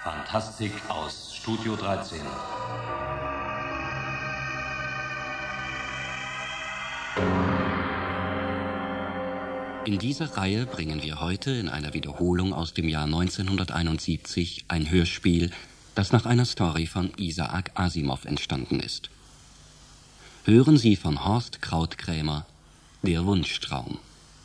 Fantastik aus Studio 13. In dieser Reihe bringen wir heute in einer Wiederholung aus dem Jahr 1971 ein Hörspiel, das nach einer Story von Isaac Asimov entstanden ist. Hören Sie von Horst Krautkrämer, Der Wunschtraum.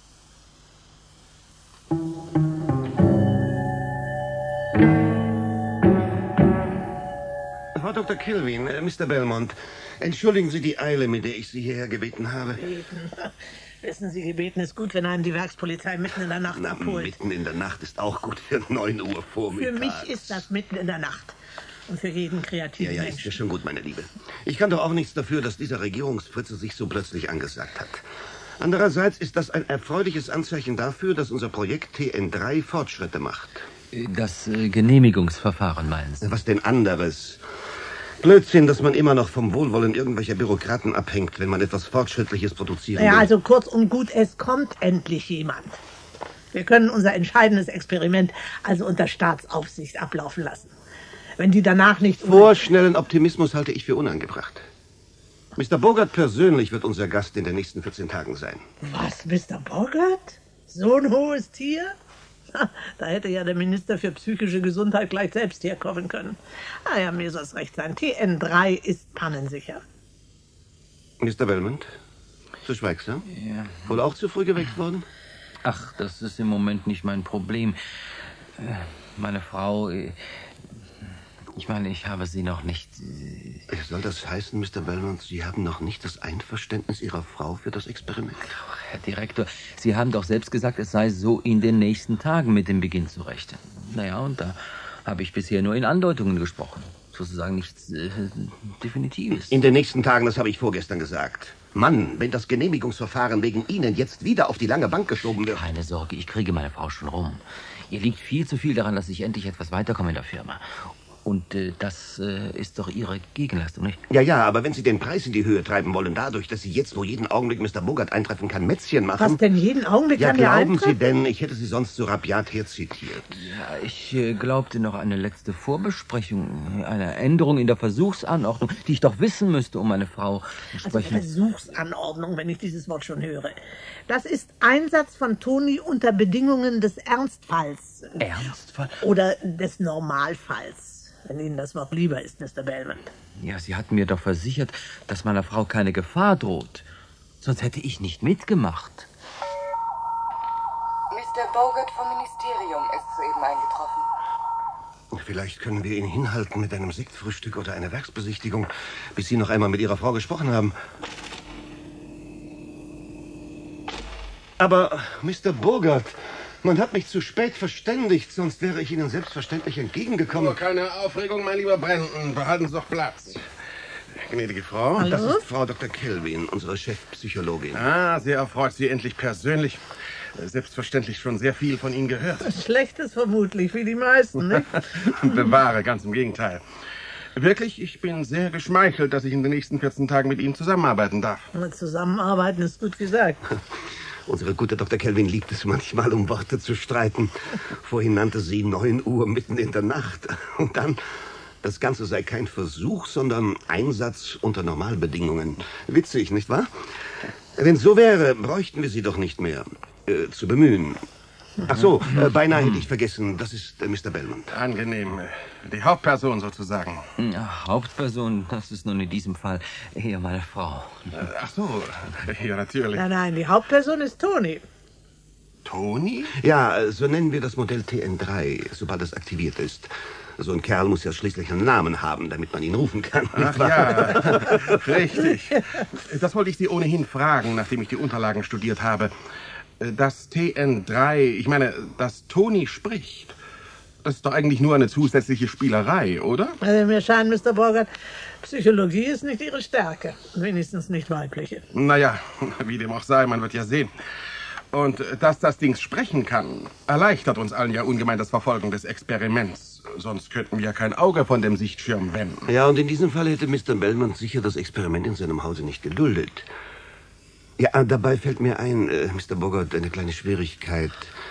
Frau Dr. Kelvin, Mr. Belmont, entschuldigen Sie die Eile, mit der ich Sie hierher gebeten habe. Wissen Sie, gebeten ist gut, wenn einen die Werkspolizei mitten in der Nacht abholt. Mitten in der Nacht ist auch gut für 9 Uhr vormittags. Für mich ist das mitten in der Nacht. Und für jeden kreativen Ja, Menschen. ist ja schon gut, meine Liebe. Ich kann doch auch nichts dafür, dass dieser Regierungsfritze sich so plötzlich angesagt hat. Andererseits ist das ein erfreuliches Anzeichen dafür, dass unser Projekt TN3 Fortschritte macht. Das Genehmigungsverfahren, meinen Sie? Was denn anderes? Blödsinn, dass man immer noch vom Wohlwollen irgendwelcher Bürokraten abhängt, wenn man etwas Fortschrittliches produzieren will. Ja, also kurz und gut, es kommt endlich jemand. Wir können unser entscheidendes Experiment also unter Staatsaufsicht ablaufen lassen. Wenn die danach nicht... Vorschnellen Optimismus halte ich für unangebracht. Mr. Bogart persönlich wird unser Gast in den nächsten 14 Tagen sein. Was, Mr. Bogart? So ein hohes Tier? Da hätte ja der Minister für psychische Gesundheit gleich selbst herkommen können. Ja, mir soll es recht sein. TN3 ist pannensicher. Mr. Belmont, so schweigsam? Ja. Wohl auch zu früh geweckt worden? Ach, das ist im Moment nicht mein Problem. Meine Frau... Ich meine, ich habe sie noch nicht... Soll das heißen, Mr. Belmont, Sie haben noch nicht das Einverständnis Ihrer Frau für das Experiment? Herr Direktor, Sie haben doch selbst gesagt, es sei so in den nächsten Tagen mit dem Beginn zu rechnen. Naja, und da habe ich bisher nur in Andeutungen gesprochen. Sozusagen nichts Definitives. In den nächsten Tagen, das habe ich vorgestern gesagt. Mann, wenn das Genehmigungsverfahren wegen Ihnen jetzt wieder auf die lange Bank geschoben wird... Keine Sorge, ich kriege meine Frau schon rum. Ihr liegt viel zu viel daran, dass ich endlich etwas weiterkomme in der Firma. Und das ist doch Ihre Gegenleistung, nicht? Ja, aber wenn Sie den Preis in die Höhe treiben wollen, dadurch, dass Sie jetzt, wo jeden Augenblick Mr. Bogart eintreffen kann, Mätzchen machen... Was denn jeden Augenblick ja, kann ja glauben eintreffen? Sie denn, ich hätte Sie sonst so rabiat herzitiert? Ja, ich glaubte noch eine letzte Vorbesprechung, eine Änderung in der Versuchsanordnung, die ich doch wissen müsste, um meine Frau entsprechend... Also Versuchsanordnung, wenn ich dieses Wort schon höre. Das ist Einsatz von Toni unter Bedingungen des Ernstfalls. Ernstfall? Oder des Normalfalls. Wenn Ihnen das Wort lieber ist, Mr. Belmont. Ja, Sie hatten mir doch versichert, dass meiner Frau keine Gefahr droht. Sonst hätte ich nicht mitgemacht. Mr. Bogart vom Ministerium ist soeben eingetroffen. Vielleicht können wir ihn hinhalten mit einem Sektfrühstück oder einer Werksbesichtigung, bis Sie noch einmal mit Ihrer Frau gesprochen haben. Aber, Mr. Bogart, man hat mich zu spät verständigt, sonst wäre ich Ihnen selbstverständlich entgegengekommen. Nur keine Aufregung, mein lieber Brandon. Behalten Sie doch Platz. Gnädige Frau. Hallo? Das ist Frau Dr. Kelvin, unsere Chefpsychologin. Ah, sehr erfreut, Sie endlich persönlich. Selbstverständlich schon sehr viel von Ihnen gehört. Schlechtes vermutlich, wie die meisten, nicht? Bewahre, ganz im Gegenteil. Wirklich, ich bin sehr geschmeichelt, dass ich in den nächsten 14 Tagen mit Ihnen zusammenarbeiten darf. Zusammenarbeiten ist gut gesagt. Unsere gute Dr. Kelvin liebt es manchmal, um Worte zu streiten. Vorhin nannte sie 9 Uhr mitten in der Nacht. Und dann, das Ganze sei kein Versuch, sondern Einsatz unter Normalbedingungen. Witzig, nicht wahr? Wenn es so wäre, bräuchten wir sie doch nicht mehr zu bemühen. Ach so, beinahe hätte ich vergessen, das ist Mr. Belmont. Angenehm. Die Hauptperson sozusagen. Ja, Hauptperson, das ist nun in diesem Fall eher meine Frau. Ach so, ja, natürlich. Nein, die Hauptperson ist Toni. Toni? Ja, so nennen wir das Modell TN3, sobald es aktiviert ist. So ein Kerl muss ja schließlich einen Namen haben, damit man ihn rufen kann. Ach ja, richtig. Das wollte ich Sie ohnehin fragen, nachdem ich die Unterlagen studiert habe. Das TN3, ich meine, dass Toni spricht, das ist doch eigentlich nur eine zusätzliche Spielerei, oder? Also mir scheint, Mr. Bogart, Psychologie ist nicht Ihre Stärke. Wenigstens nicht weibliche. Naja, wie dem auch sei, man wird ja sehen. Und dass das Ding sprechen kann, erleichtert uns allen ja ungemein das Verfolgen des Experiments. Sonst könnten wir ja kein Auge von dem Sichtschirm wenden. Ja, und in diesem Fall hätte Mr. Belmont sicher das Experiment in seinem Hause nicht geduldet. Ja, dabei fällt mir ein, Mr. Bogart, eine kleine Schwierigkeit.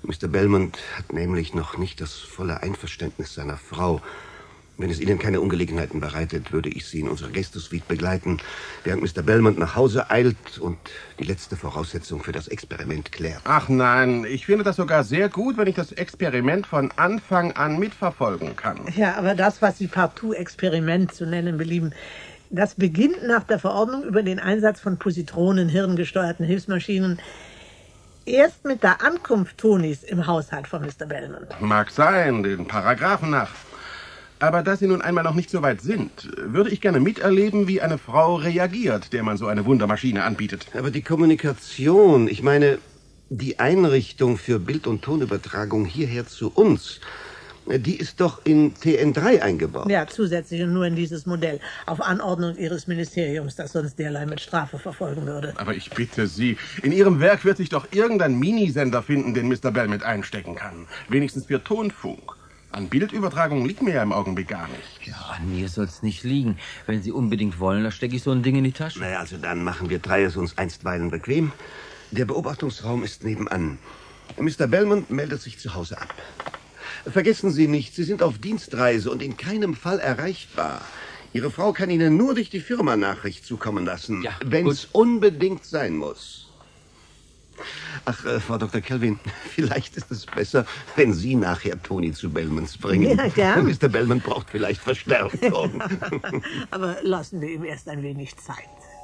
Mr. Belmont hat nämlich noch nicht das volle Einverständnis seiner Frau. Wenn es Ihnen keine Ungelegenheiten bereitet, würde ich Sie in unsere Gästesuite begleiten, während Mr. Belmont nach Hause eilt und die letzte Voraussetzung für das Experiment klärt. Ach nein, ich finde das sogar sehr gut, wenn ich das Experiment von Anfang an mitverfolgen kann. Ja, aber das, was Sie partout Experiment zu nennen belieben, das beginnt nach der Verordnung über den Einsatz von Positronen, hirngesteuerten Hilfsmaschinen, erst mit der Ankunft Tonys im Haushalt von Mr. Belmont. Mag sein, den Paragraphen nach. Aber da Sie nun einmal noch nicht so weit sind, würde ich gerne miterleben, wie eine Frau reagiert, der man so eine Wundermaschine anbietet. Aber die Kommunikation, ich meine, die Einrichtung für Bild- und Tonübertragung hierher zu uns, die ist doch in TN3 eingebaut. Ja, zusätzlich und nur in dieses Modell, auf Anordnung Ihres Ministeriums, das sonst derlei mit Strafe verfolgen würde. Aber ich bitte Sie, in Ihrem Werk wird sich doch irgendein Minisender finden, den Mr. Belmont einstecken kann. Wenigstens für Tonfunk. An Bildübertragung liegt mir ja im Augenblick gar nicht. Ja, an mir soll's nicht liegen. Wenn Sie unbedingt wollen, dann stecke ich so ein Ding in die Tasche. Naja, also dann machen wir drei es uns einstweilen bequem. Der Beobachtungsraum ist nebenan. Mr. Belmont meldet sich zu Hause ab. Vergessen Sie nicht, Sie sind auf Dienstreise und in keinem Fall erreichbar. Ihre Frau kann Ihnen nur durch die Firma Nachricht zukommen lassen, Ja, wenn es unbedingt sein muss. Ach, Frau Dr. Kelvin, vielleicht ist es besser, wenn Sie nachher Tony zu Belmonts bringen. Ja, gern. Mr. Belmont braucht vielleicht Verstärkung. Aber lassen wir ihm erst ein wenig Zeit.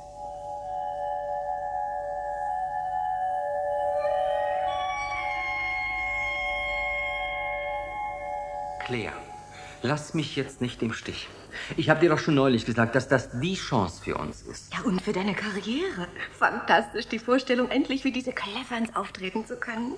Claire, lass mich jetzt nicht im Stich. Ich habe dir doch schon neulich gesagt, dass das die Chance für uns ist. Ja, und für deine Karriere. Fantastisch, die Vorstellung, endlich wie diese Cleverns auftreten zu können.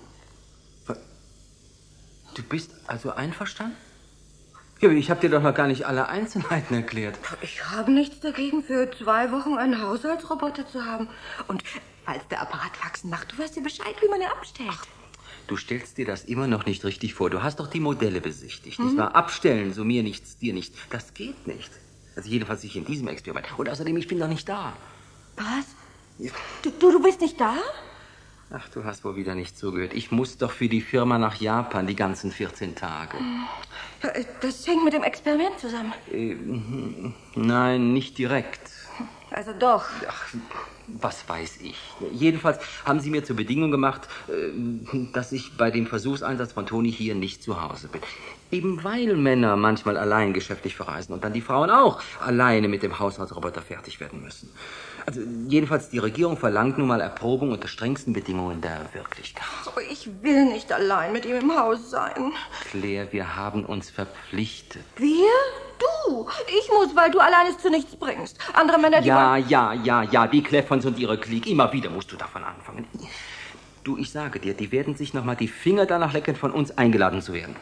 Du bist also einverstanden? Ja, ich habe dir doch noch gar nicht alle Einzelheiten erklärt. Ich habe nichts dagegen, für 2 Wochen einen Haushaltsroboter zu haben. Und falls der Apparat Faxen macht, du weißt ja Bescheid, wie man ihn abstellt. Du stellst dir das immer noch nicht richtig vor. Du hast doch die Modelle besichtigt. Nicht wahr? Abstellen, so mir nichts, dir nichts. Das geht nicht. Also jedenfalls nicht in diesem Experiment. Und außerdem, ich bin doch nicht da. Was? Du bist nicht da? Ach, du hast wohl wieder nicht zugehört. Ich muss doch für die Firma nach Japan die ganzen 14 Tage. Ja, das hängt mit dem Experiment zusammen. Nein, nicht direkt. Also doch. Ach, was weiß ich. Jedenfalls haben sie mir zur Bedingung gemacht, dass ich bei dem Versuchseinsatz von Tony hier nicht zu Hause bin. Eben weil Männer manchmal allein geschäftlich verreisen und dann die Frauen auch alleine mit dem Haushaltsroboter fertig werden müssen. Also jedenfalls, die Regierung verlangt nun mal Erprobung unter strengsten Bedingungen der Wirklichkeit. Aber ich will nicht allein mit ihm im Haus sein. Claire, wir haben uns verpflichtet. Wir? Du? Ich muss, weil du allein es zu nichts bringst. Andere Männer, die Ja, die Cleffons und ihre Clique. Immer wieder musst du davon anfangen. Du, ich sage dir, die werden sich noch mal die Finger danach lecken, von uns eingeladen zu werden.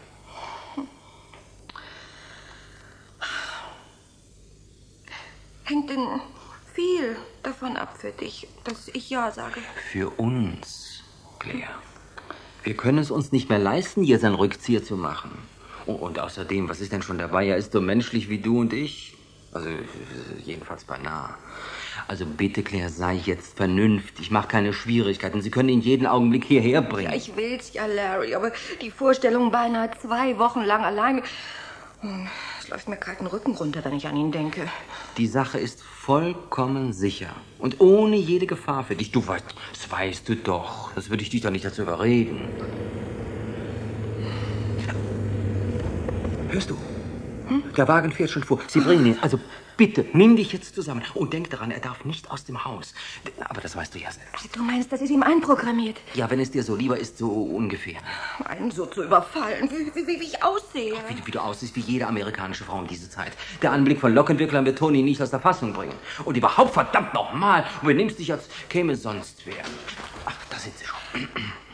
Hängt denn viel davon ab für dich, dass ich Ja sage? Für uns, Claire. Wir können es uns nicht mehr leisten, jetzt einen Rückzieher zu machen. Und außerdem, was ist denn schon dabei? Er ist so menschlich wie du und ich. Also, jedenfalls beinahe. Also bitte, Claire, sei jetzt vernünftig. Mach keine Schwierigkeiten. Sie können ihn jeden Augenblick hierher bringen. Ja, ich will's ja, Larry, aber die Vorstellung, beinahe 2 Wochen lang allein... Es läuft mir kalten Rücken runter, wenn ich an ihn denke. Die Sache ist vollkommen sicher. Und ohne jede Gefahr für dich. Du weißt, das weißt du doch. Das würde ich dich doch nicht dazu überreden. Hörst du? Der Wagen fährt schon vor. Sie bringen ihn. Also bitte, nimm dich jetzt zusammen. Und denk daran, er darf nicht aus dem Haus. Aber das weißt du ja selbst. Du meinst, das ist ihm einprogrammiert? Ja, wenn es dir so lieber ist, so ungefähr. Einen so zu überfallen, wie ich aussehe. Wie du aussiehst, wie jede amerikanische Frau um diese Zeit. Der Anblick von Lockenwicklern wird Tony nicht aus der Fassung bringen. Und überhaupt, verdammt nochmal, du benimmst dich, als käme sonst wer. Ach, da sind sie schon.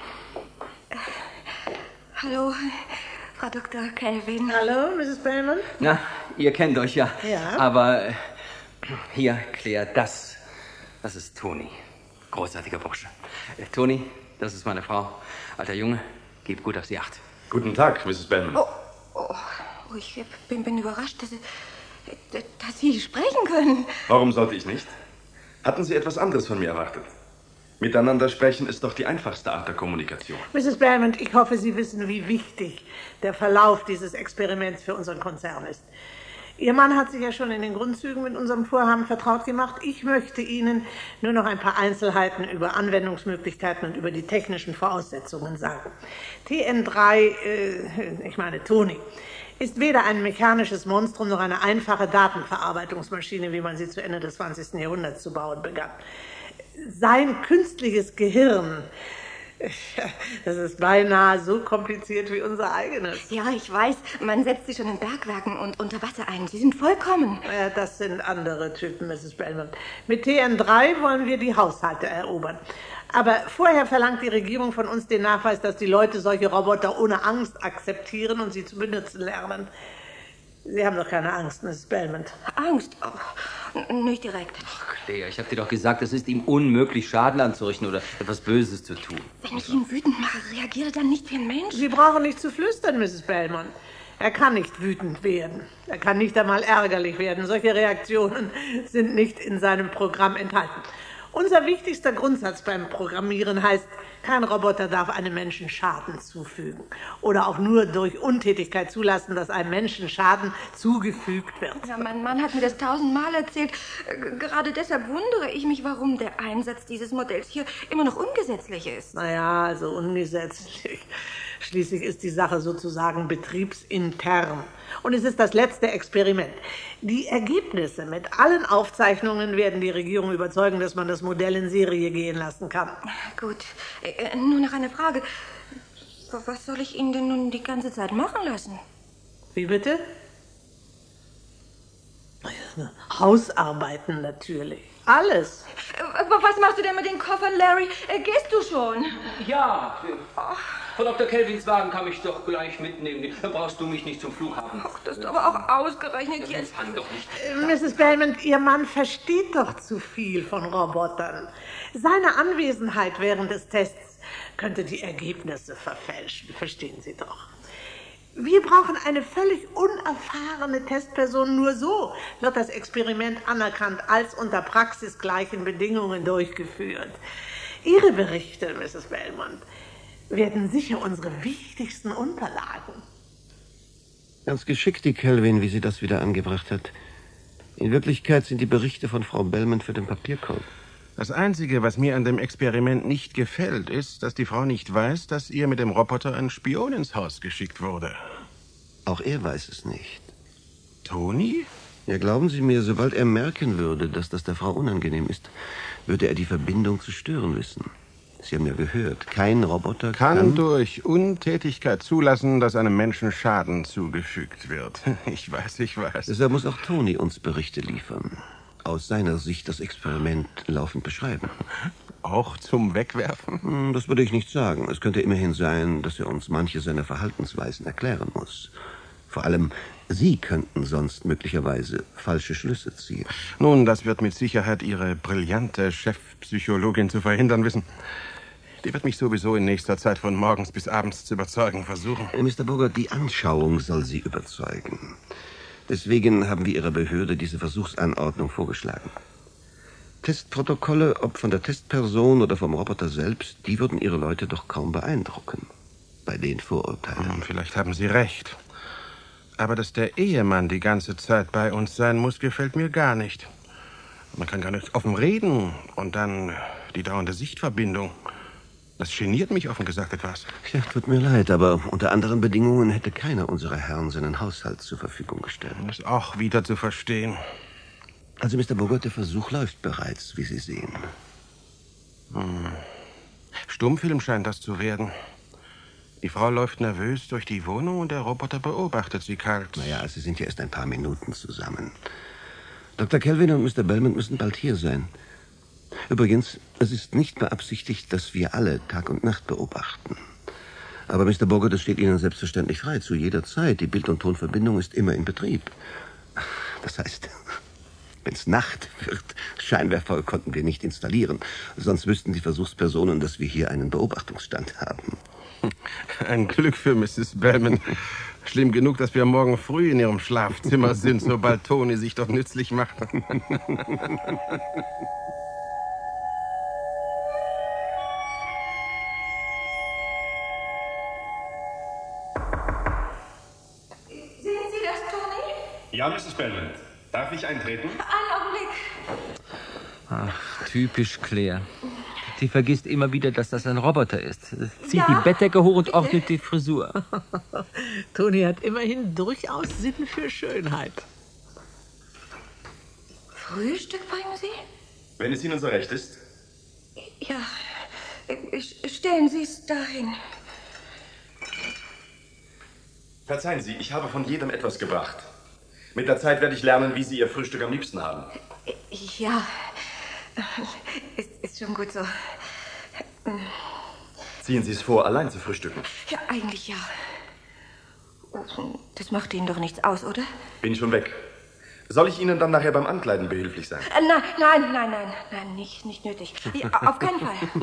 Hallo, Frau Dr. Kelvin. Hallo, Mrs. Belmont. Na, ihr kennt euch ja. Ja. Aber hier, Claire, das ist Tony. Großartiger Bursche. Tony, das ist meine Frau. Alter Junge, gib gut auf sie Acht. Guten Tag, Mrs. Belmont. Ich bin überrascht, dass Sie sprechen können. Warum sollte ich nicht? Hatten Sie etwas anderes von mir erwartet? Miteinander sprechen ist doch die einfachste Art der Kommunikation. Mrs. Belmont, ich hoffe, Sie wissen, wie wichtig der Verlauf dieses Experiments für unseren Konzern ist. Ihr Mann hat sich ja schon in den Grundzügen mit unserem Vorhaben vertraut gemacht. Ich möchte Ihnen nur noch ein paar Einzelheiten über Anwendungsmöglichkeiten und über die technischen Voraussetzungen sagen. TN3, ich meine Toni, ist weder ein mechanisches Monstrum noch eine einfache Datenverarbeitungsmaschine, wie man sie zu Ende des 20. Jahrhunderts zu bauen begann. Sein künstliches Gehirn, das ist beinahe so kompliziert wie unser eigenes. Ja, ich weiß, man setzt sie schon in Bergwerken und unter Wasser ein. Sie sind vollkommen. Ja, das sind andere Typen, Mrs. Belmont. Mit TN3 wollen wir die Haushalte erobern. Aber vorher verlangt die Regierung von uns den Nachweis, dass die Leute solche Roboter ohne Angst akzeptieren und sie zu benutzen lernen. Sie haben doch keine Angst, Mrs. Belmont. Angst? Oh, nicht direkt. Ach, Claire, ich habe dir doch gesagt, es ist ihm unmöglich, Schaden anzurichten oder etwas Böses zu tun. Wenn ich ihn wütend mache, reagiert er dann nicht wie ein Mensch? Sie brauchen nicht zu flüstern, Mrs. Belmont. Er kann nicht wütend werden. Er kann nicht einmal ärgerlich werden. Solche Reaktionen sind nicht in seinem Programm enthalten. Unser wichtigster Grundsatz beim Programmieren heißt, kein Roboter darf einem Menschen Schaden zufügen oder auch nur durch Untätigkeit zulassen, dass einem Menschen Schaden zugefügt wird. Ja, mein Mann hat mir das 1000-mal erzählt. Gerade deshalb wundere ich mich, warum der Einsatz dieses Modells hier immer noch ungesetzlich ist. Naja, also ungesetzlich. Schließlich ist die Sache sozusagen betriebsintern. Und es ist das letzte Experiment. Die Ergebnisse mit allen Aufzeichnungen werden die Regierung überzeugen, dass man das Modell in Serie gehen lassen kann. Gut, nur noch eine Frage. Was soll ich Ihnen denn nun die ganze Zeit machen lassen? Wie bitte? Hausarbeiten natürlich. Alles. Was machst du denn mit den Koffern, Larry? Gehst du schon? Ja, von Dr. Kelvins Wagen kann ich doch gleich mitnehmen. Da brauchst du mich nicht zum Flughafen. Ach, das ist aber auch ausgerechnet jetzt. Fang doch nicht. Mrs. Belmont, Ihr Mann versteht doch zu viel von Robotern. Seine Anwesenheit während des Tests könnte die Ergebnisse verfälschen. Verstehen Sie doch. Wir brauchen eine völlig unerfahrene Testperson. Nur so wird das Experiment anerkannt als unter praxisgleichen Bedingungen durchgeführt. Ihre Berichte, Mrs. Belmont, werden sicher unsere wichtigsten Unterlagen. Ganz geschickt, die Kelvin, wie sie das wieder angebracht hat. In Wirklichkeit sind die Berichte von Frau Belmont für den Papierkorb. Das Einzige, was mir an dem Experiment nicht gefällt, ist, dass die Frau nicht weiß, dass ihr mit dem Roboter ein Spion ins Haus geschickt wurde. Auch er weiß es nicht. Toni? Ja, glauben Sie mir, sobald er merken würde, dass das der Frau unangenehm ist, würde er die Verbindung zu stören wissen. Sie haben ja gehört, kein Roboter kann durch Untätigkeit zulassen, dass einem Menschen Schaden zugefügt wird. Ich weiß. Deshalb muss auch Toni uns Berichte liefern. Aus seiner Sicht das Experiment laufend beschreiben. Auch zum Wegwerfen? Das würde ich nicht sagen. Es könnte immerhin sein, dass er uns manche seiner Verhaltensweisen erklären muss. Vor allem, Sie könnten sonst möglicherweise falsche Schlüsse ziehen. Nun, das wird mit Sicherheit Ihre brillante Chefpsychologin zu verhindern wissen. Die wird mich sowieso in nächster Zeit von morgens bis abends zu überzeugen versuchen. Mr. Bogart, die Anschauung soll Sie überzeugen. Deswegen haben wir Ihrer Behörde diese Versuchsanordnung vorgeschlagen. Testprotokolle, ob von der Testperson oder vom Roboter selbst, die würden Ihre Leute doch kaum beeindrucken. Bei den Vorurteilen. Vielleicht haben Sie recht. Aber dass der Ehemann die ganze Zeit bei uns sein muss, gefällt mir gar nicht. Man kann gar nicht offen reden und dann die dauernde Sichtverbindung. Das geniert mich offen gesagt etwas. Ja, tut mir leid, aber unter anderen Bedingungen hätte keiner unserer Herren seinen Haushalt zur Verfügung gestellt. Das ist auch wieder zu verstehen. Also, Mr. Bogart, der Versuch läuft bereits, wie Sie sehen. Stummfilm scheint das zu werden. Die Frau läuft nervös durch die Wohnung und der Roboter beobachtet sie kalt. Naja, Sie sind ja erst ein paar Minuten zusammen. Dr. Kelvin und Mr. Belmont müssen bald hier sein. Übrigens, es ist nicht beabsichtigt, dass wir alle Tag und Nacht beobachten. Aber Mr. Bogart, es steht Ihnen selbstverständlich frei, zu jeder Zeit. Die Bild- und Tonverbindung ist immer in Betrieb. Das heißt, wenn es Nacht wird, Scheinwerfer konnten wir nicht installieren. Sonst wüssten die Versuchspersonen, dass wir hier einen Beobachtungsstand haben. Ein Glück für Mrs. Belmont. Schlimm genug, dass wir morgen früh in ihrem Schlafzimmer sind, sobald Toni sich doch nützlich macht. Ja, Mrs. Belmont. Darf ich eintreten? Einen Augenblick. Ach, typisch Claire. Sie vergisst immer wieder, dass das ein Roboter ist. Zieht Ja, die Bettdecke hoch und bitte. ordnet die Frisur. Toni hat immerhin durchaus Sinn für Schönheit. Frühstück bringen Sie? Wenn es Ihnen so recht ist. Ja, stellen Sie es dahin. Verzeihen Sie, ich habe von jedem etwas gebracht. Mit der Zeit werde ich lernen, wie Sie Ihr Frühstück am liebsten haben. Ja, ist schon gut so. Ziehen Sie es vor, allein zu frühstücken? Ja, eigentlich ja. Das macht Ihnen doch nichts aus, oder? Bin schon weg. Soll ich Ihnen dann nachher beim Ankleiden behilflich sein? Nein, nicht nötig. Ja, auf keinen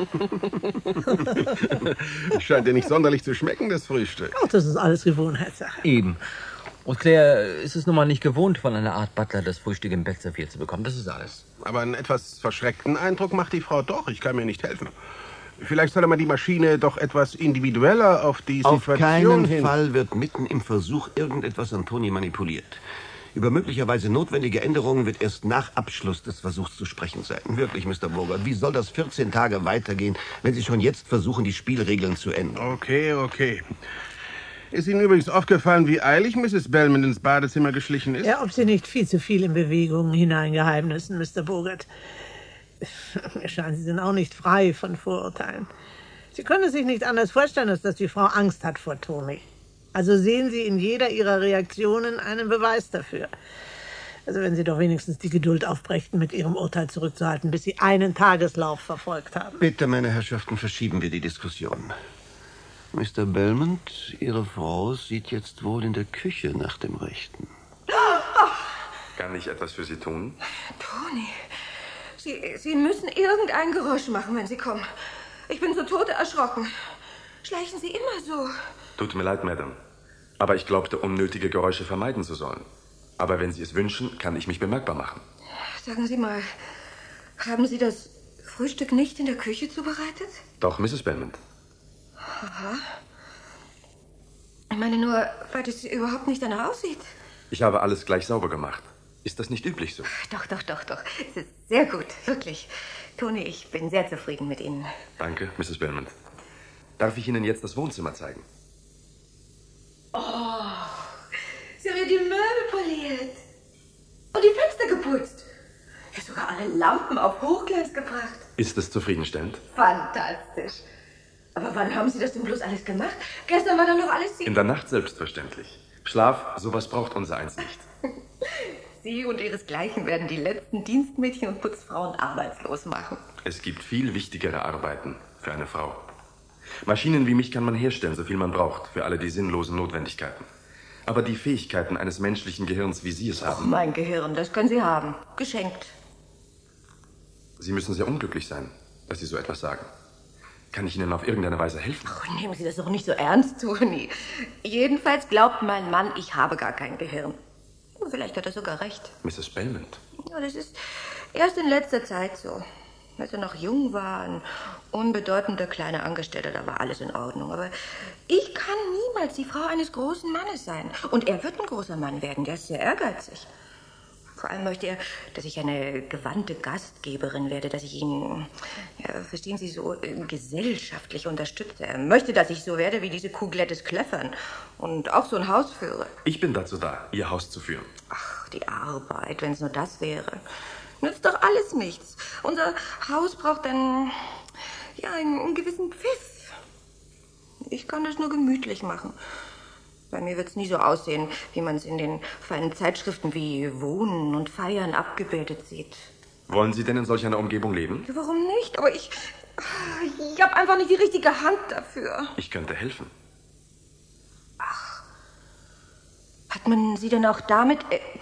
Fall. Scheint dir nicht sonderlich zu schmecken, das Frühstück. Ach, das ist alles Gewohnheitssache. Eben. Und Claire ist es nun mal nicht gewohnt, von einer Art Butler das Frühstück im Bett serviert zu bekommen. Das ist alles. Aber einen etwas verschreckten Eindruck macht die Frau doch. Ich kann mir nicht helfen. Vielleicht soll man die Maschine doch etwas individueller auf die Auf Situation keinen hin... Fall wird mitten im Versuch irgendetwas an Toni manipuliert. Über möglicherweise notwendige Änderungen wird erst nach Abschluss des Versuchs zu sprechen sein. Wirklich, Mr. Bogart, wie soll das 14 Tage weitergehen, wenn Sie schon jetzt versuchen, die Spielregeln zu ändern? Okay. Ist Ihnen übrigens aufgefallen, wie eilig Mrs. Belmont ins Badezimmer geschlichen ist? Ja, ob sie nicht viel zu viel in Bewegungen hineingeheimnissen, Mr. Bogart. Mir scheint, Sie sind auch nicht frei von Vorurteilen. Sie können sich nicht anders vorstellen, als dass die Frau Angst hat vor Toni. Also sehen Sie in jeder Ihrer Reaktionen einen Beweis dafür. Also wenn Sie doch wenigstens die Geduld aufbrächten, mit Ihrem Urteil zurückzuhalten, bis Sie einen Tageslauf verfolgt haben. Bitte, meine Herrschaften, verschieben wir die Diskussion. Mr. Belmont, Ihre Frau sieht jetzt wohl in der Küche nach dem Rechten. Kann ich etwas für Sie tun? Toni, Sie müssen irgendein Geräusch machen, wenn Sie kommen. Ich bin zu Tode erschrocken. Schleichen Sie immer so. Tut mir leid, Madame. Aber ich glaubte, unnötige Geräusche vermeiden zu sollen. Aber wenn Sie es wünschen, kann ich mich bemerkbar machen. Sagen Sie mal, haben Sie das Frühstück nicht in der Küche zubereitet? Doch, Mrs. Belmont. Aha. Ich meine nur, weil das überhaupt nicht danach aussieht. Ich habe alles gleich sauber gemacht. Ist das nicht üblich so? Doch. Es ist sehr gut, wirklich. Toni, ich bin sehr zufrieden mit Ihnen. Danke, Mrs. Belmont. Darf ich Ihnen jetzt das Wohnzimmer zeigen? Oh, Sie haben ja die Möbel poliert. Und die Fenster geputzt. Ja, sogar alle Lampen auf Hochglanz gebracht. Ist es zufriedenstellend? Fantastisch. Aber wann haben Sie das denn bloß alles gemacht? Gestern war doch noch alles Sie. In der Nacht selbstverständlich. Schlaf, sowas braucht unser eins nicht. Sie und Ihresgleichen werden die letzten Dienstmädchen und Putzfrauen arbeitslos machen. Es gibt viel wichtigere Arbeiten für eine Frau. Maschinen wie mich kann man herstellen, so viel man braucht, für alle die sinnlosen Notwendigkeiten. Aber die Fähigkeiten eines menschlichen Gehirns, wie Sie es haben... Mein Gehirn, das können Sie haben. Geschenkt. Sie müssen sehr unglücklich sein, dass Sie so etwas sagen. Kann ich Ihnen auf irgendeine Weise helfen? Oh, nehmen Sie das doch nicht so ernst, Toni. Jedenfalls glaubt mein Mann, ich habe gar kein Gehirn. Vielleicht hat er sogar recht. Mrs. Belmont. Ja, das ist erst in letzter Zeit so. Als er noch jung war, ein unbedeutender kleiner Angestellter, da war alles in Ordnung. Aber ich kann niemals die Frau eines großen Mannes sein. Und er wird ein großer Mann werden, der ist sehr ehrgeizig. Vor allem möchte er, dass ich eine gewandte Gastgeberin werde, dass ich ihn, ja, verstehen Sie, so gesellschaftlich unterstütze. Er möchte, dass ich so werde wie diese Kuh Glättes Kleffern und auch so ein Haus führe. Ich bin dazu da, Ihr Haus zu führen. Ach, die Arbeit, wenn es nur das wäre. Nützt doch alles nichts. Unser Haus braucht einen gewissen Pfiff. Ich kann das nur gemütlich machen. Bei mir wird es nie so aussehen, wie man es in den feinen Zeitschriften wie Wohnen und Feiern abgebildet sieht. Wollen Sie denn in solch einer Umgebung leben? Ja, warum nicht? Aber ich habe einfach nicht die richtige Hand dafür. Ich könnte helfen. Ach, hat man Sie denn auch damit...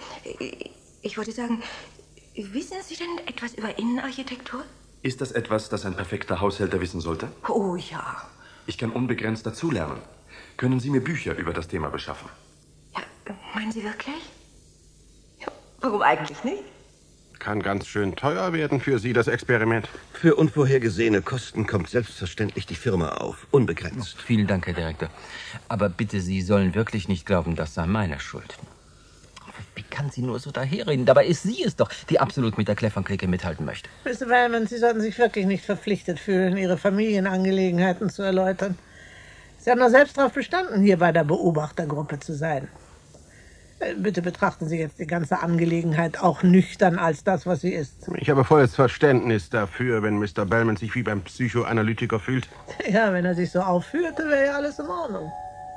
ich wollte sagen, wissen Sie denn etwas über Innenarchitektur? Ist das etwas, das ein perfekter Haushälter wissen sollte? Oh ja. Ich kann unbegrenzt dazulernen. Können Sie mir Bücher über das Thema beschaffen? Ja, meinen Sie wirklich? Ja, warum eigentlich nicht? Kann ganz schön teuer werden für Sie, das Experiment. Für unvorhergesehene Kosten kommt selbstverständlich die Firma auf. Unbegrenzt. Vielen Dank, Herr Direktor. Aber bitte, Sie sollen wirklich nicht glauben, das sei meine Schuld. Wie kann sie nur so daherreden? Dabei ist sie es doch, die absolut mit der Kleffern-Clique mithalten möchte. Mr. Wellman, Sie sollten sich wirklich nicht verpflichtet fühlen, Ihre Familienangelegenheiten zu erläutern. Sie haben doch selbst darauf bestanden, hier bei der Beobachtergruppe zu sein. Bitte betrachten Sie jetzt die ganze Angelegenheit auch nüchtern als das, was sie ist. Ich habe volles Verständnis dafür, wenn Mr. Bellman sich wie beim Psychoanalytiker fühlt. Ja, wenn er sich so aufführte, wäre ja alles in Ordnung.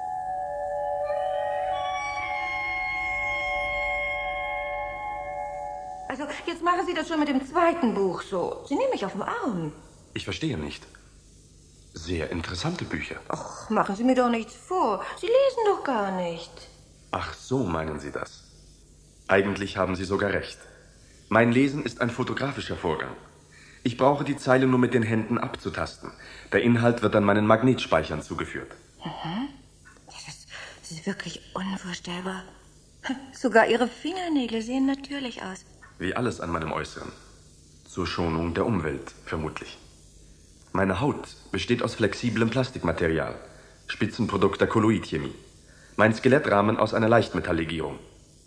Also, jetzt machen Sie das schon mit dem zweiten Buch so. Sie nehmen mich auf den Arm. Ich verstehe nicht. Sehr interessante Bücher. Ach, machen Sie mir doch nichts vor. Sie lesen doch gar nicht. Ach, so meinen Sie das. Eigentlich haben Sie sogar recht. Mein Lesen ist ein fotografischer Vorgang. Ich brauche die Zeile nur mit den Händen abzutasten. Der Inhalt wird dann meinen Magnetspeichern zugeführt. Mhm. Das ist wirklich unvorstellbar. Sogar Ihre Fingernägel sehen natürlich aus. Wie alles an meinem Äußeren. Zur Schonung der Umwelt, vermutlich. Meine Haut besteht aus flexiblem Plastikmaterial, Spitzenprodukt der Kolloidchemie. Mein Skelettrahmen aus einer Leichtmetalllegierung.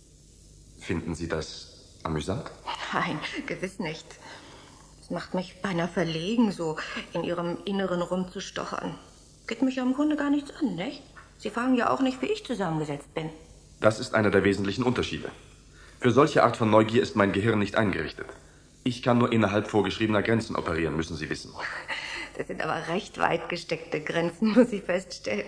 Finden Sie das amüsant? Nein, gewiss nicht. Es macht mich beinahe verlegen, so in Ihrem Inneren rumzustochern. Geht mich ja im Grunde gar nichts an, nicht? Sie fragen ja auch nicht, wie ich zusammengesetzt bin. Das ist einer der wesentlichen Unterschiede. Für solche Art von Neugier ist mein Gehirn nicht eingerichtet. Ich kann nur innerhalb vorgeschriebener Grenzen operieren, müssen Sie wissen. Das sind aber recht weit gesteckte Grenzen, muss ich feststellen.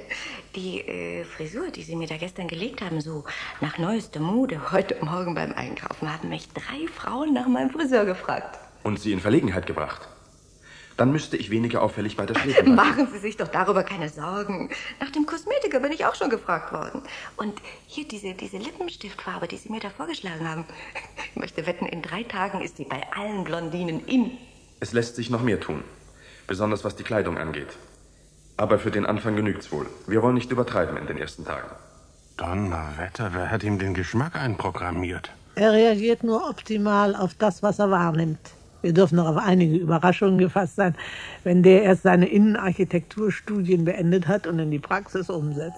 Die Frisur, die Sie mir da gestern gelegt haben, so nach neuester Mode, heute Morgen beim Einkaufen, haben mich 3 Frauen nach meinem Friseur gefragt. Und Sie in Verlegenheit gebracht. Dann müsste ich weniger auffällig bei der Schläge bleiben. Machen Sie sich doch darüber keine Sorgen. Nach dem Kosmetiker bin ich auch schon gefragt worden. Und hier diese Lippenstiftfarbe, die Sie mir da vorgeschlagen haben. Ich möchte wetten, in 3 Tagen ist sie bei allen Blondinen in. Es lässt sich noch mehr tun. Besonders was die Kleidung angeht. Aber für den Anfang genügt's wohl. Wir wollen nicht übertreiben in den ersten Tagen. Donnerwetter, wer hat ihm den Geschmack einprogrammiert? Er reagiert nur optimal auf das, was er wahrnimmt. Wir dürfen noch auf einige Überraschungen gefasst sein, wenn der erst seine Innenarchitekturstudien beendet hat und in die Praxis umsetzt.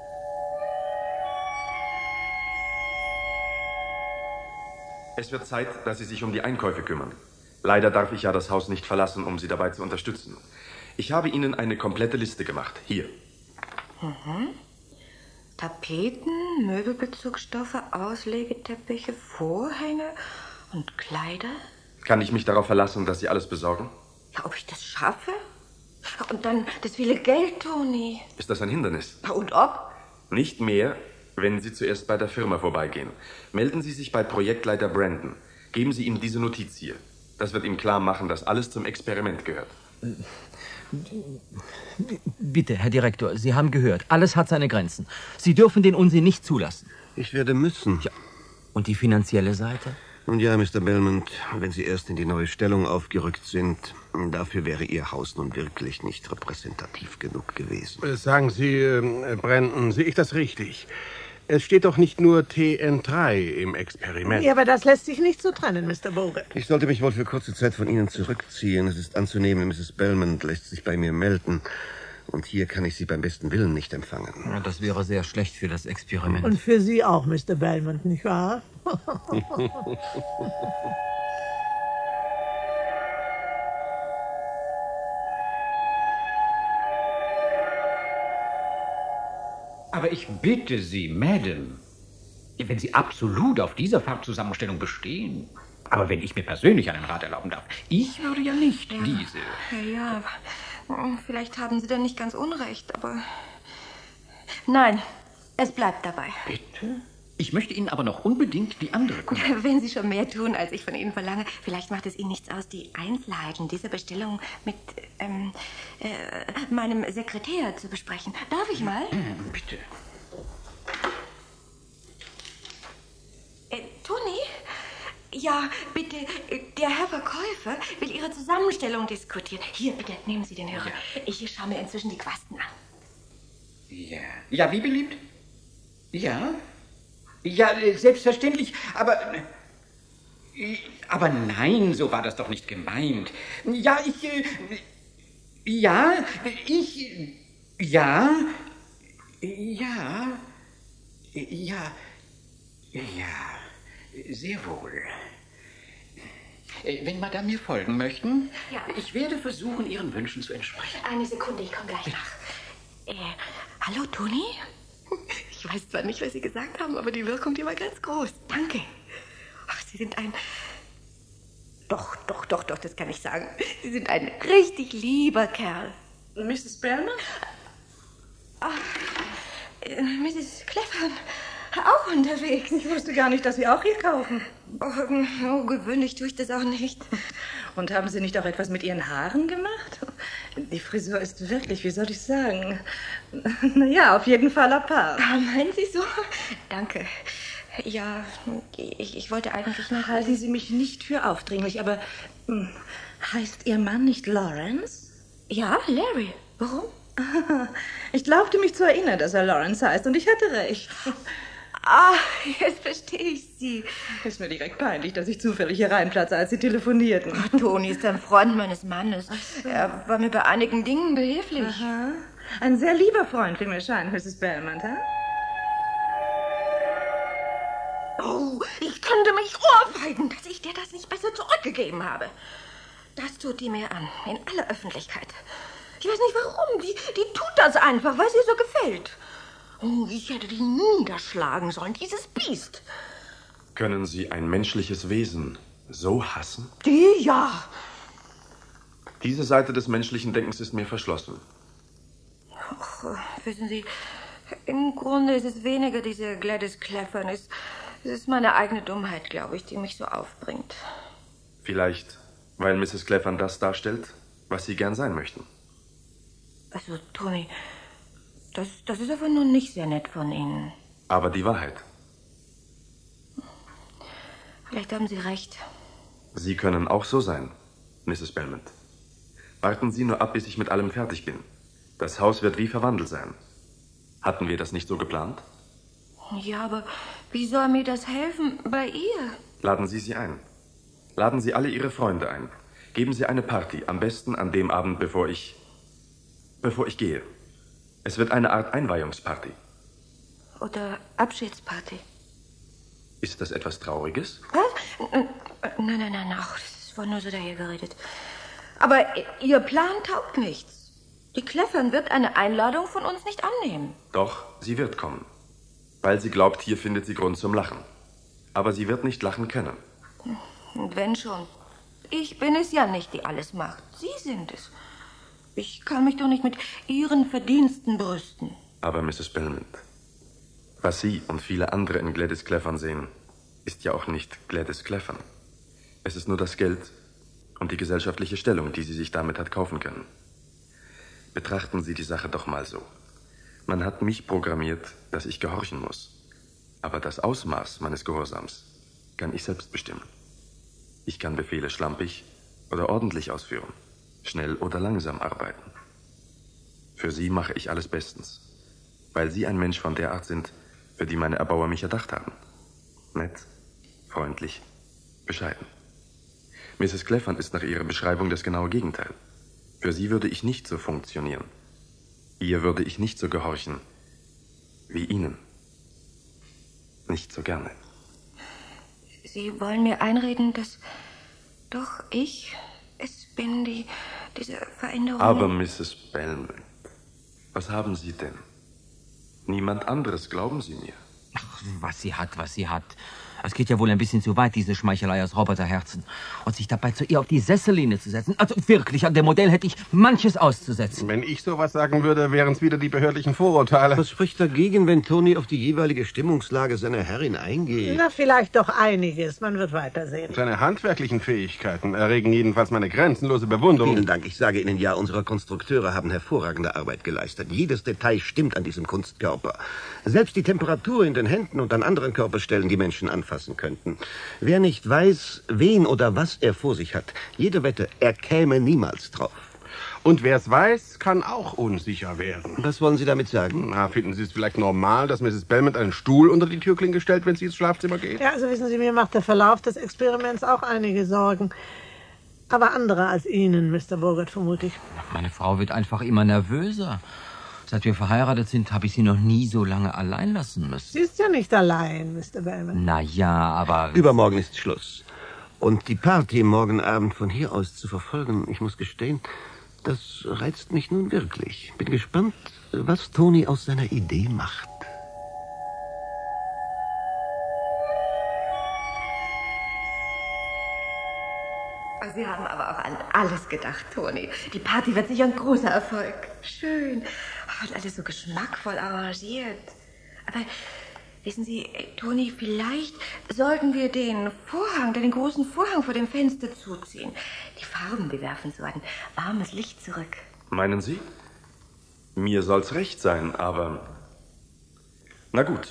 Es wird Zeit, dass Sie sich um die Einkäufe kümmern. Leider darf ich ja das Haus nicht verlassen, um Sie dabei zu unterstützen. Ich habe Ihnen eine komplette Liste gemacht. Hier. Mhm. Tapeten, Möbelbezugsstoffe, Auslegeteppiche, Vorhänge und Kleider. Kann ich mich darauf verlassen, dass Sie alles besorgen? Ja, ob ich das schaffe? Und dann das viele Geld, Toni. Ist das ein Hindernis? Und ob? Nicht mehr, wenn Sie zuerst bei der Firma vorbeigehen. Melden Sie sich bei Projektleiter Brandon. Geben Sie ihm diese Notiz hier. Das wird ihm klar machen, dass alles zum Experiment gehört. Bitte, Herr Direktor, Sie haben gehört. Alles hat seine Grenzen. Sie dürfen den Unsinn nicht zulassen. Ich werde müssen. Ja. Und die finanzielle Seite? Nun ja, Mr. Belmont, wenn Sie erst in die neue Stellung aufgerückt sind, dafür wäre Ihr Haus nun wirklich nicht repräsentativ genug gewesen. Sagen Sie, Brandon, sehe ich das richtig? Es steht doch nicht nur TN3 im Experiment. Ja, aber das lässt sich nicht so trennen, Mr. Bogart. Ich sollte mich wohl für kurze Zeit von Ihnen zurückziehen. Es ist anzunehmen, Mrs. Belmont lässt sich bei mir melden. Und hier kann ich Sie beim besten Willen nicht empfangen. Ja, das wäre sehr schlecht für das Experiment. Und für Sie auch, Mr. Belmont, nicht wahr? Aber ich bitte Sie, Madame, wenn Sie absolut auf dieser Farbzusammenstellung bestehen, aber wenn ich mir persönlich einen Rat erlauben darf, ich würde ja nicht diese... Ja, vielleicht haben Sie dann nicht ganz unrecht, aber... Nein, es bleibt dabei. Bitte? Ich möchte Ihnen aber noch unbedingt die andere Kunde... Wenn Sie schon mehr tun, als ich von Ihnen verlange, vielleicht macht es Ihnen nichts aus, die Einzelheiten dieser Bestellung mit meinem Sekretär zu besprechen. Darf ich mal? Bitte. Toni? Ja, bitte, der Herr Verkäufer will Ihre Zusammenstellung diskutieren. Hier, bitte, nehmen Sie den Hörer. Ja. Ich schaue mir inzwischen die Quasten an. Ja. Ja, wie beliebt? Ja? Ja, selbstverständlich, aber nein, so war das doch nicht gemeint. Ja, Sehr wohl. Wenn Madame mir folgen möchten, ja. Ich werde versuchen, Ihren Wünschen zu entsprechen. Eine Sekunde, ich komme gleich nach. Hallo, Toni? Ich weiß zwar nicht, was Sie gesagt haben, aber die Wirkung, die war ganz groß. Danke. Ach, Sie sind ein... Doch, das kann ich sagen. Sie sind ein richtig lieber Kerl. Mrs. Bellman? Mrs. Cleffern, auch unterwegs. Ich wusste gar nicht, dass Sie auch hier kaufen. Oh, gewöhnlich tue ich das auch nicht. Und haben Sie nicht auch etwas mit Ihren Haaren gemacht? Die Frisur ist wirklich, wie soll ich sagen? Naja, auf jeden Fall apart. Meinen Sie so? Danke. Ja, ich wollte eigentlich noch... Halten Sie mich nicht für aufdringlich, aber heißt Ihr Mann nicht Lawrence? Ja, Larry. Warum? Ich glaubte mich zu erinnern, dass er Lawrence heißt, und ich hatte recht. Jetzt verstehe ich Sie. Ist mir direkt peinlich, dass ich zufällig hier reinplatze, als Sie telefonierten. Toni ist ein Freund meines Mannes. So. Er war mir bei einigen Dingen behilflich. Aha. Ein sehr lieber Freund, wie mir scheint, Mrs. Belmont, ha? Oh, ich könnte mich ohrfeigen, dass ich dir das nicht besser zurückgegeben habe. Das tut die mir an, in aller Öffentlichkeit. Ich weiß nicht warum, die tut das einfach, weil sie ihr so gefällt. Oh, ich hätte die niederschlagen sollen, dieses Biest. Können Sie ein menschliches Wesen so hassen? Ja. Diese Seite des menschlichen Denkens ist mir verschlossen. Ach, wissen Sie, im Grunde ist es weniger diese Gladys Cleffern. Es ist meine eigene Dummheit, glaube ich, die mich so aufbringt. Vielleicht, weil Mrs. Cleffern das darstellt, was Sie gern sein möchten. Also, Toni, das ist aber nun nicht sehr nett von Ihnen. Aber die Wahrheit. Vielleicht haben Sie recht. Sie können auch so sein, Mrs. Belmont. Warten Sie nur ab, bis ich mit allem fertig bin. Das Haus wird wie verwandelt sein. Hatten wir das nicht so geplant? Ja, aber wie soll mir das helfen bei ihr? Laden Sie sie ein. Laden Sie alle Ihre Freunde ein. Geben Sie eine Party, am besten an dem Abend, bevor ich gehe. Es wird eine Art Einweihungsparty. Oder Abschiedsparty. Ist das etwas Trauriges? Was? Nein, ach, das war nur so dahergeredet. Aber Ihr Plan taugt nichts. Die Cleffern wird eine Einladung von uns nicht annehmen. Doch, sie wird kommen. Weil sie glaubt, hier findet sie Grund zum Lachen. Aber sie wird nicht lachen können. Und wenn schon. Ich bin es ja nicht, die alles macht. Sie sind es. Ich kann mich doch nicht mit Ihren Verdiensten brüsten. Aber Mrs. Belmont, was Sie und viele andere in Gladys Cleffern sehen, ist ja auch nicht Gladys Cleffern. Es ist nur das Geld und die gesellschaftliche Stellung, die sie sich damit hat kaufen können. Betrachten Sie die Sache doch mal so. Man hat mich programmiert, dass ich gehorchen muss. Aber das Ausmaß meines Gehorsams kann ich selbst bestimmen. Ich kann Befehle schlampig oder ordentlich ausführen, schnell oder langsam arbeiten. Für Sie mache ich alles bestens, weil Sie ein Mensch von der Art sind, für die meine Erbauer mich erdacht haben. Nett, freundlich, bescheiden. Mrs. Cleffern ist nach Ihrer Beschreibung das genaue Gegenteil. Für sie würde ich nicht so funktionieren. Ihr würde ich nicht so gehorchen wie Ihnen. Nicht so gerne. Sie wollen mir einreden, dass doch ich es bin, die diese Veränderung... Aber Mrs. Belmont, was haben Sie denn? Niemand anderes, glauben Sie mir. Ach, was sie hat. Es geht ja wohl ein bisschen zu weit, diese Schmeichelei aus Roboterherzen. Und sich dabei zu ihr auf die Sesseline zu setzen. Also wirklich, an dem Modell hätte ich manches auszusetzen. Wenn ich sowas sagen würde, wären es wieder die behördlichen Vorurteile. Was spricht dagegen, wenn Toni auf die jeweilige Stimmungslage seiner Herrin eingeht? Na, vielleicht doch einiges. Man wird weitersehen. Seine handwerklichen Fähigkeiten erregen jedenfalls meine grenzenlose Bewunderung. Vielen Dank. Ich sage Ihnen ja, unsere Konstrukteure haben hervorragende Arbeit geleistet. Jedes Detail stimmt an diesem Kunstkörper. Selbst die Temperatur in den Händen und an anderen Körperstellen, die Menschen anfassen könnten. Wer nicht weiß, wen oder was er vor sich hat, jede Wette, er käme niemals drauf. Und wer es weiß, kann auch unsicher werden. Was wollen Sie damit sagen? Na, finden Sie es vielleicht normal, dass Mrs. Belmont einen Stuhl unter die Türklinke stellt, wenn sie ins Schlafzimmer geht? Ja, also wissen Sie, mir macht der Verlauf des Experiments auch einige Sorgen. Aber andere als Ihnen, Mr. Bogart, vermute ich. Meine Frau wird einfach immer nervöser. Seit wir verheiratet sind, habe ich Sie noch nie so lange allein lassen müssen. Sie ist ja nicht allein, Mr. Bellman. Na ja, aber... Übermorgen ist Schluss. Und die Party morgen Abend von hier aus zu verfolgen, ich muss gestehen, das reizt mich nun wirklich. Bin gespannt, was Tony aus seiner Idee macht. Sie haben aber auch an alles gedacht, Toni. Die Party wird sicher ein großer Erfolg. Schön. Und alles so geschmackvoll arrangiert. Aber wissen Sie, Toni, vielleicht sollten wir den großen Vorhang vor dem Fenster zuziehen. Die Farben, die werfen so ein warmes Licht zurück. Meinen Sie? Mir soll's recht sein, aber... Na gut.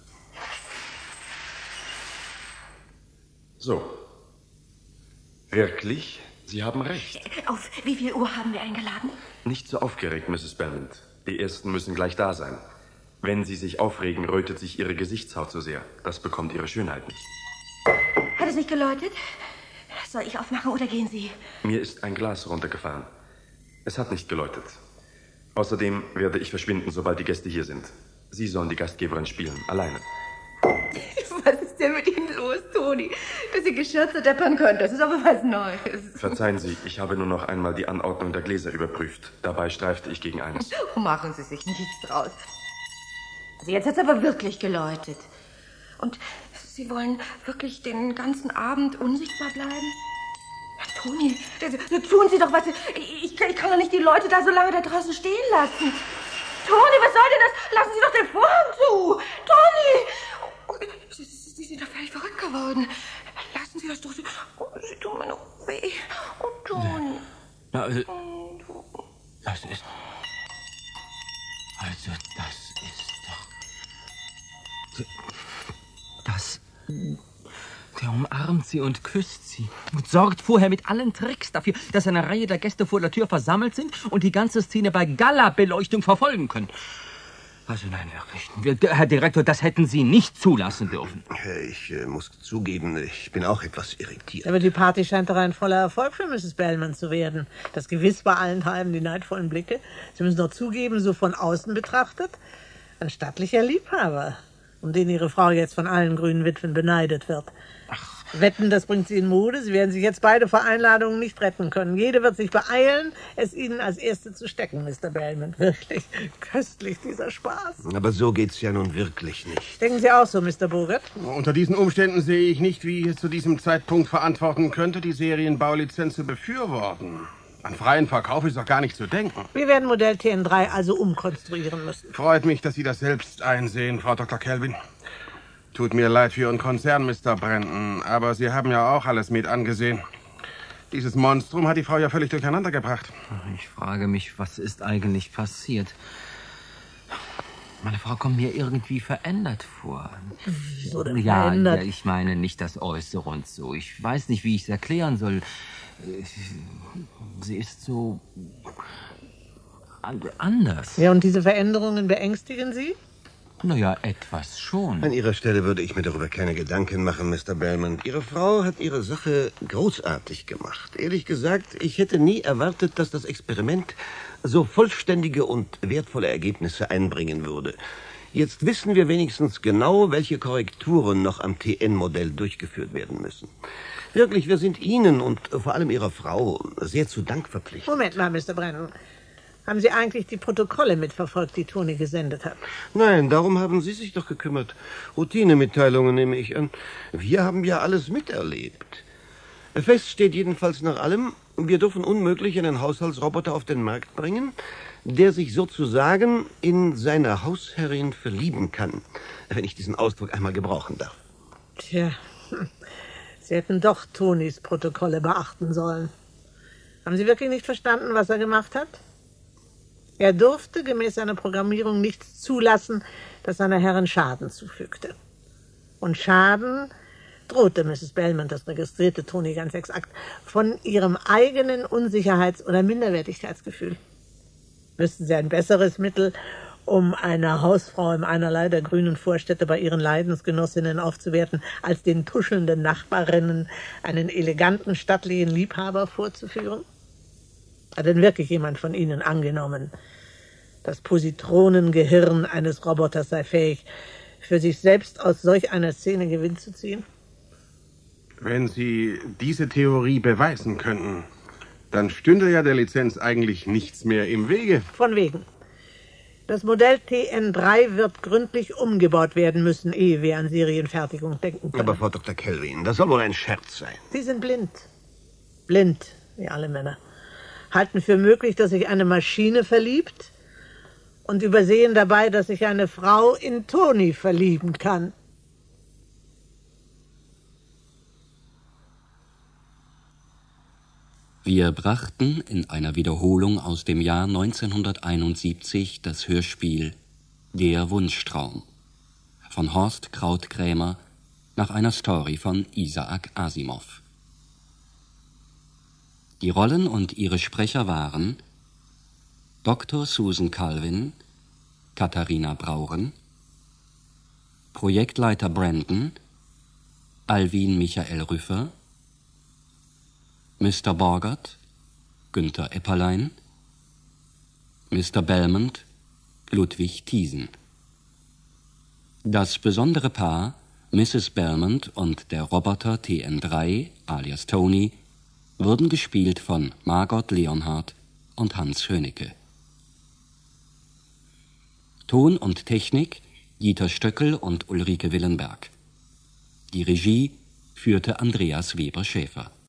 So. Wirklich? Sie haben recht. Auf wie viel Uhr haben wir eingeladen? Nicht so aufgeregt, Mrs. Belmont. Die Ersten müssen gleich da sein. Wenn Sie sich aufregen, rötet sich Ihre Gesichtshaut so sehr. Das bekommt Ihre Schönheit nicht. Hat es nicht geläutet? Soll ich aufmachen oder gehen Sie? Mir ist ein Glas runtergefallen. Es hat nicht geläutet. Außerdem werde ich verschwinden, sobald die Gäste hier sind. Sie sollen die Gastgeberin spielen, alleine. Was ist denn mit Ihnen los, Toni? Dass Sie Geschirr zerdeppern können, das ist aber was Neues. Verzeihen Sie, ich habe nur noch einmal die Anordnung der Gläser überprüft. Dabei streifte ich gegen eines. Machen Sie sich nichts draus. Also jetzt hat es aber wirklich geläutet. Und Sie wollen wirklich den ganzen Abend unsichtbar bleiben? Toni, tun Sie doch was. Ich kann doch nicht die Leute da so lange da draußen stehen lassen. Toni, was soll denn das? Lassen Sie doch den Vorhang zu. Toni! Sie sind doch völlig verrückt geworden. Lassen Sie das doch. Sie tun mir noch weh. Oh, Toni. Das ist... Also, das ist doch... Das... Der umarmt sie und küsst sie und sorgt vorher mit allen Tricks dafür, dass eine Reihe der Gäste vor der Tür versammelt sind und die ganze Szene bei Gala-Beleuchtung verfolgen können. Also nein, wirklich. Herr Direktor, das hätten Sie nicht zulassen dürfen. Ich muss zugeben, ich bin auch etwas irritiert. Aber die Party scheint doch ein voller Erfolg für Mrs. Bellman zu werden. Das gewiss bei allenthalben die neidvollen Blicke. Sie müssen doch zugeben, so von außen betrachtet, ein stattlicher Liebhaber, um den Ihre Frau jetzt von allen grünen Witwen beneidet wird. Wetten, das bringt Sie in Mode. Sie werden sich jetzt beide vor Einladungen nicht retten können. Jede wird sich beeilen, es Ihnen als Erste zu stecken, Mr. Bellman. Wirklich köstlich, dieser Spaß. Aber so geht's ja nun wirklich nicht. Denken Sie auch so, Mr. Bogert? Unter diesen Umständen sehe ich nicht, wie ich es zu diesem Zeitpunkt verantworten könnte, die Serienbaulizenz zu befürworten. An freien Verkauf ist doch gar nicht zu denken. Wir werden Modell TN3 also umkonstruieren müssen. Freut mich, dass Sie das selbst einsehen, Frau Dr. Kelvin. Tut mir leid für Ihren Konzern, Mr. Brandon, aber Sie haben ja auch alles mit angesehen. Dieses Monstrum hat die Frau ja völlig durcheinander gebracht. Ich frage mich, was ist eigentlich passiert? Meine Frau kommt mir irgendwie verändert vor. Wieso denn verändert? Ja, ich meine nicht das Äußere und so. Ich weiß nicht, wie ich es erklären soll. Sie ist so anders. Ja, und diese Veränderungen beängstigen Sie? Naja, etwas schon. An Ihrer Stelle würde ich mir darüber keine Gedanken machen, Mr. Bellman. Ihre Frau hat ihre Sache großartig gemacht. Ehrlich gesagt, ich hätte nie erwartet, dass das Experiment so vollständige und wertvolle Ergebnisse einbringen würde. Jetzt wissen wir wenigstens genau, welche Korrekturen noch am TN-Modell durchgeführt werden müssen. Wirklich, wir sind Ihnen und vor allem Ihrer Frau sehr zu Dank verpflichtet. Moment mal, Mr. Brandon. Haben Sie eigentlich die Protokolle mitverfolgt, die Toni gesendet hat? Nein, darum haben Sie sich doch gekümmert. Routinemitteilungen nehme ich an. Wir haben ja alles miterlebt. Fest steht jedenfalls nach allem, wir dürfen unmöglich einen Haushaltsroboter auf den Markt bringen, der sich sozusagen in seine Hausherrin verlieben kann, wenn ich diesen Ausdruck einmal gebrauchen darf. Tja, Sie hätten doch Tonis Protokolle beachten sollen. Haben Sie wirklich nicht verstanden, was er gemacht hat? Er durfte gemäß seiner Programmierung nichts zulassen, das seiner Herrin Schaden zufügte. Und Schaden drohte Mrs. Bellman, das registrierte Toni ganz exakt, von ihrem eigenen Unsicherheits- oder Minderwertigkeitsgefühl. Wüssten Sie ein besseres Mittel, um eine Hausfrau im Einerlei der grünen Vorstädte bei ihren Leidensgenossinnen aufzuwerten, als den tuschelnden Nachbarinnen einen eleganten, stattlichen Liebhaber vorzuführen? Hat denn wirklich jemand von Ihnen angenommen, Das Positronengehirn eines Roboters sei fähig, für sich selbst aus solch einer Szene Gewinn zu ziehen? Wenn Sie diese Theorie beweisen könnten, dann stünde ja der Lizenz eigentlich nichts mehr im Wege. Von wegen. Das Modell TN3 wird gründlich umgebaut werden müssen, ehe wir an Serienfertigung denken können. Aber Frau Dr. Kelvin, das soll wohl ein Scherz sein. Sie sind blind. Blind, wie alle Männer. Halten für möglich, dass sich eine Maschine verliebt und übersehen dabei, dass sich eine Frau in Toni verlieben kann. Wir brachten in einer Wiederholung aus dem Jahr 1971 das Hörspiel Der Wunschtraum von Horst Krautkrämer nach einer Story von Isaac Asimov. Die Rollen und ihre Sprecher waren Dr. Susan Calvin, Katharina Brauren, Projektleiter Brandon, Alwin Michael Rüffer, Mr. Borgert, Günther Epperlein, Mr. Belmont, Ludwig Thiesen. Das besondere Paar, Mrs. Belmont und der Roboter TN3, alias Tony, wurden gespielt von Margot Leonhardt und Hans Hönicke. Ton und Technik Dieter Stöckel und Ulrike Willenberg. Die Regie führte Andreas Weber-Schäfer.